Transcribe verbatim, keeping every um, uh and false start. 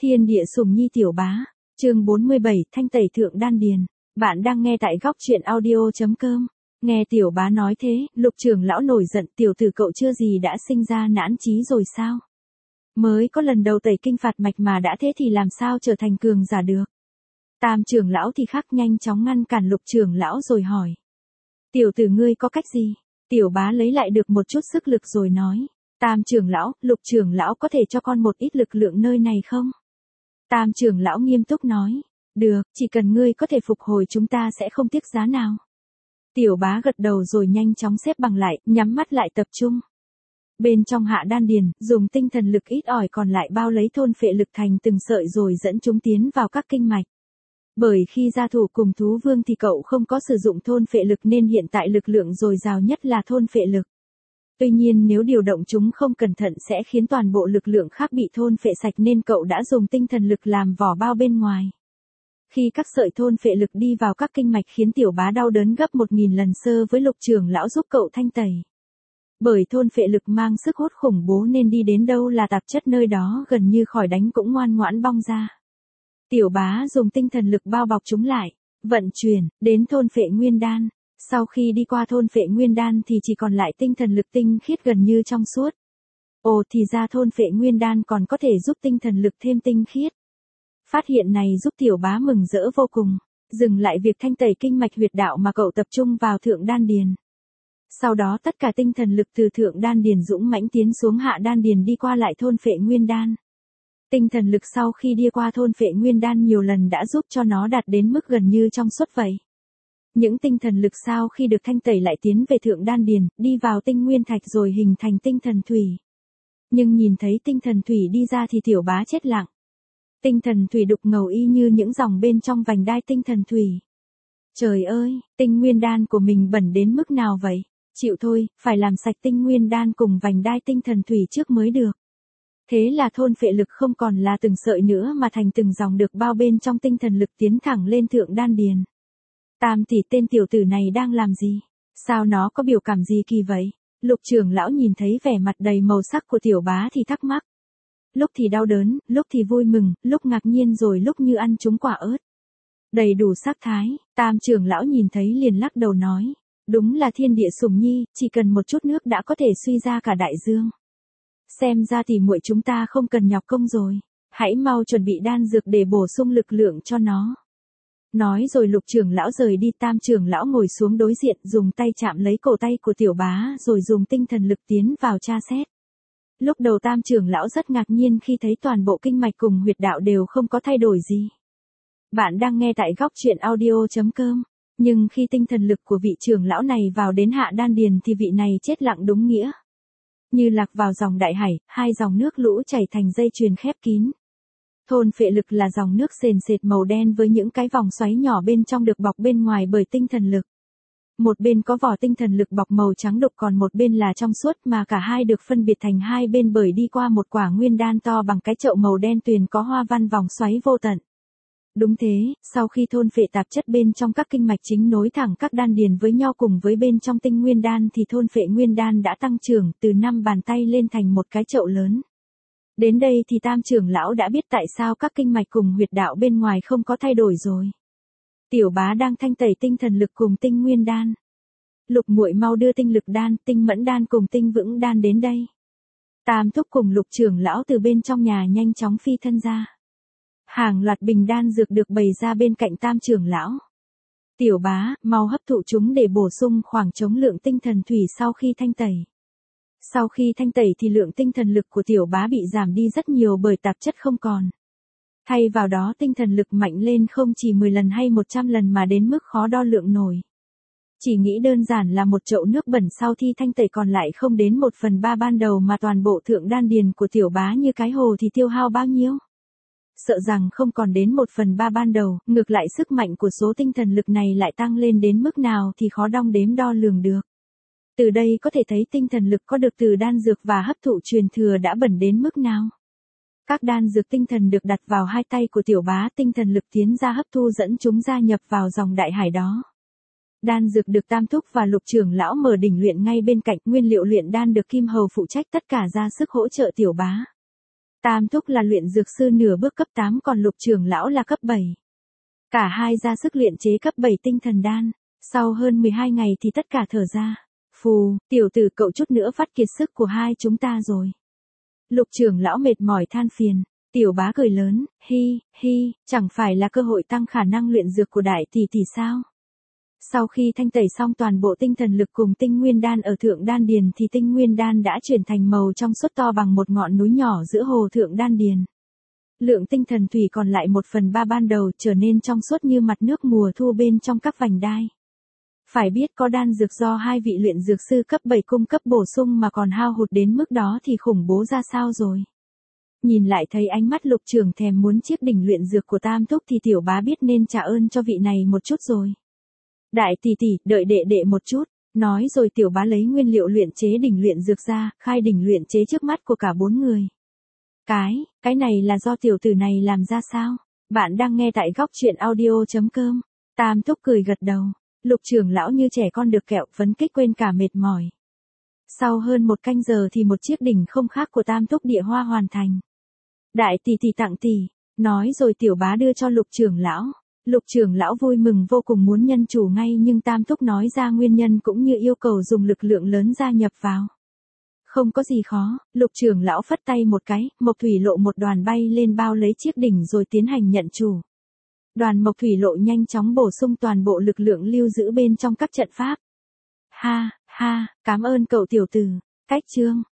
Thiên địa sùng nhi tiểu bá, chương bốn mươi bảy, thanh tẩy thượng đan điền. Bạn đang nghe tại góc truyện audio chấm com. Nghe tiểu bá nói thế, Lục trưởng lão nổi giận, tiểu tử cậu chưa gì đã sinh ra nản chí rồi sao? Mới có lần đầu tẩy kinh phạt mạch mà đã thế thì làm sao trở thành cường giả được? Tam trưởng lão thì khác, nhanh chóng ngăn cản Lục trưởng lão rồi hỏi. Tiểu tử ngươi có cách gì? Tiểu bá lấy lại được một chút sức lực rồi nói. Tam trưởng lão, Lục trưởng lão có thể cho con một ít lực lượng nơi này không? Tam trưởng lão nghiêm túc nói. Được, chỉ cần ngươi có thể phục hồi chúng ta sẽ không tiếc giá nào. Tiểu bá gật đầu rồi nhanh chóng xếp bằng lại, nhắm mắt lại tập trung. Bên trong hạ đan điền, dùng tinh thần lực ít ỏi còn lại bao lấy thôn phệ lực thành từng sợi rồi dẫn chúng tiến vào các kinh mạch. Bởi khi gia thủ cùng thú vương thì cậu không có sử dụng thôn phệ lực nên hiện tại lực lượng dồi dào nhất là thôn phệ lực. Tuy nhiên nếu điều động chúng không cẩn thận sẽ khiến toàn bộ lực lượng khác bị thôn phệ sạch nên cậu đã dùng tinh thần lực làm vỏ bao bên ngoài. Khi các sợi thôn phệ lực đi vào các kinh mạch khiến tiểu bá đau đớn gấp một nghìn lần sơ với Lục trưởng lão giúp cậu thanh tẩy. Bởi thôn phệ lực mang sức hút khủng bố nên đi đến đâu là tạp chất nơi đó gần như khỏi đánh cũng ngoan ngoãn bong ra. Tiểu bá dùng tinh thần lực bao bọc chúng lại, vận chuyển, đến thôn phệ nguyên đan. Sau khi đi qua thôn phệ nguyên đan thì chỉ còn lại tinh thần lực tinh khiết gần như trong suốt. Ồ thì ra thôn phệ nguyên đan còn có thể giúp tinh thần lực thêm tinh khiết. Phát hiện này giúp tiểu bá mừng rỡ vô cùng, dừng lại việc thanh tẩy kinh mạch huyệt đạo mà cậu tập trung vào thượng đan điền. Sau đó tất cả tinh thần lực từ thượng đan điền dũng mãnh tiến xuống hạ đan điền đi qua lại thôn phệ nguyên đan. Tinh thần lực sau khi đi qua thôn phệ nguyên đan nhiều lần đã giúp cho nó đạt đến mức gần như trong suốt vậy. Những tinh thần lực sau khi được thanh tẩy lại tiến về thượng đan điền, đi vào tinh nguyên thạch rồi hình thành tinh thần thủy. Nhưng nhìn thấy tinh thần thủy đi ra thì tiểu bá chết lặng. Tinh thần thủy đục ngầu y như những dòng bên trong vành đai tinh thần thủy. Trời ơi, tinh nguyên đan của mình bẩn đến mức nào vậy? Chịu thôi, phải làm sạch tinh nguyên đan cùng vành đai tinh thần thủy trước mới được. Thế là thôn phệ lực không còn là từng sợi nữa mà thành từng dòng được bao bên trong tinh thần lực tiến thẳng lên thượng đan điền. Tam tỷ, tên tiểu tử này đang làm gì? Sao nó có biểu cảm gì kỳ vậy? Lục trưởng lão nhìn thấy vẻ mặt đầy màu sắc của tiểu bá thì thắc mắc. Lúc thì đau đớn, lúc thì vui mừng, lúc ngạc nhiên rồi lúc như ăn trúng quả ớt. Đầy đủ sắc thái, tam trưởng lão nhìn thấy liền lắc đầu nói. Đúng là thiên địa sủng nhi, chỉ cần một chút nước đã có thể suy ra cả đại dương. Xem ra thì muội chúng ta không cần nhọc công rồi. Hãy mau chuẩn bị đan dược để bổ sung lực lượng cho nó. Nói rồi Lục trưởng lão rời đi, tam trưởng lão ngồi xuống đối diện dùng tay chạm lấy cổ tay của tiểu bá rồi dùng tinh thần lực tiến vào tra xét. Lúc đầu tam trưởng lão rất ngạc nhiên khi thấy toàn bộ kinh mạch cùng huyệt đạo đều không có thay đổi gì. Bạn đang nghe tại góc truyện audio chấm com. Nhưng khi tinh thần lực của vị trưởng lão này vào đến hạ đan điền thì vị này chết lặng đúng nghĩa. Như lạc vào dòng đại hải, hai dòng nước lũ chảy thành dây chuyền khép kín. Thôn phệ lực là dòng nước sền sệt màu đen với những cái vòng xoáy nhỏ bên trong được bọc bên ngoài bởi tinh thần lực. Một bên có vỏ tinh thần lực bọc màu trắng đục còn một bên là trong suốt mà cả hai được phân biệt thành hai bên bởi đi qua một quả nguyên đan to bằng cái chậu màu đen tuyền có hoa văn vòng xoáy vô tận. Đúng thế, sau khi thôn phệ tạp chất bên trong các kinh mạch chính nối thẳng các đan điền với nhau cùng với bên trong tinh nguyên đan thì thôn phệ nguyên đan đã tăng trưởng từ năm bàn tay lên thành một cái chậu lớn. Đến đây thì tam trưởng lão đã biết tại sao các kinh mạch cùng huyệt đạo bên ngoài không có thay đổi rồi. Tiểu bá đang thanh tẩy tinh thần lực cùng tinh nguyên đan. Lục muội mau đưa tinh lực đan, tinh mẫn đan cùng tinh vững đan đến đây. Tam thúc cùng Lục trưởng lão từ bên trong nhà nhanh chóng phi thân ra. Hàng loạt bình đan dược được bày ra bên cạnh tam trưởng lão. Tiểu bá, mau hấp thụ chúng để bổ sung khoảng trống lượng tinh thần thủy sau khi thanh tẩy. Sau khi thanh tẩy thì lượng tinh thần lực của tiểu bá bị giảm đi rất nhiều bởi tạp chất không còn. Thay vào đó tinh thần lực mạnh lên không chỉ mười lần hay một trăm lần mà đến mức khó đo lượng nổi. Chỉ nghĩ đơn giản là một chậu nước bẩn sau khi thanh tẩy còn lại không đến một phần ba ban đầu mà toàn bộ thượng đan điền của tiểu bá như cái hồ thì tiêu hao bao nhiêu? Sợ rằng không còn đến một phần ba ban đầu, ngược lại sức mạnh của số tinh thần lực này lại tăng lên đến mức nào thì khó đong đếm đo lường được. Từ đây có thể thấy tinh thần lực có được từ đan dược và hấp thụ truyền thừa đã bẩn đến mức nào. Các đan dược tinh thần được đặt vào hai tay của tiểu bá, tinh thần lực tiến ra hấp thu dẫn chúng gia nhập vào dòng đại hải đó. Đan dược được tam thúc và Lục trưởng lão mở đỉnh luyện ngay bên cạnh, nguyên liệu luyện đan được Kim Hầu phụ trách tất cả ra sức hỗ trợ tiểu bá. Tam thúc là luyện dược sư nửa bước cấp tám còn Lục trưởng lão là cấp bảy. Cả hai ra sức luyện chế cấp bảy tinh thần đan, sau hơn mười hai ngày thì tất cả thở ra. Phù, tiểu tử cậu chút nữa phát kiệt sức của hai chúng ta rồi. Lục trưởng lão mệt mỏi than phiền, tiểu bá cười lớn, hi, hi, chẳng phải là cơ hội tăng khả năng luyện dược của đại tỷ tỷ sao? Sau khi thanh tẩy xong toàn bộ tinh thần lực cùng tinh nguyên đan ở thượng đan điền thì tinh nguyên đan đã chuyển thành màu trong suốt to bằng một ngọn núi nhỏ giữa hồ thượng đan điền. Lượng tinh thần thủy còn lại một phần ba ban đầu trở nên trong suốt như mặt nước mùa thu bên trong các vành đai. Phải biết có đan dược do hai vị luyện dược sư cấp bảy cung cấp bổ sung mà còn hao hụt đến mức đó thì khủng bố ra sao rồi. Nhìn lại thấy ánh mắt Lục trưởng thèm muốn chiếc đỉnh luyện dược của Tam thúc thì tiểu bá biết nên trả ơn cho vị này một chút rồi. Đại tỷ tỷ, đợi đệ đệ một chút, nói rồi tiểu bá lấy nguyên liệu luyện chế đỉnh luyện dược ra, khai đỉnh luyện chế trước mắt của cả bốn người. Cái, cái này là do tiểu tử này làm ra sao? Bạn đang nghe tại góc truyện audio chấm com. Tam thúc cười gật đầu, Lục trưởng lão như trẻ con được kẹo phấn kích quên cả mệt mỏi. Sau hơn một canh giờ thì một chiếc đỉnh không khác của Tam thúc địa hoa hoàn thành. Đại tỷ tỷ tặng tỷ, nói rồi tiểu bá đưa cho Lục trưởng lão. Lục trưởng lão vui mừng vô cùng muốn nhân chủ ngay nhưng Tam thúc nói ra nguyên nhân cũng như yêu cầu dùng lực lượng lớn gia nhập vào. Không có gì khó, Lục trưởng lão phất tay một cái, Mộc Thủy Lộ một đoàn bay lên bao lấy chiếc đỉnh rồi tiến hành nhận chủ. Đoàn Mộc Thủy Lộ nhanh chóng bổ sung toàn bộ lực lượng lưu giữ bên trong các trận pháp. Ha, ha, cảm ơn cậu tiểu tử, cách chương.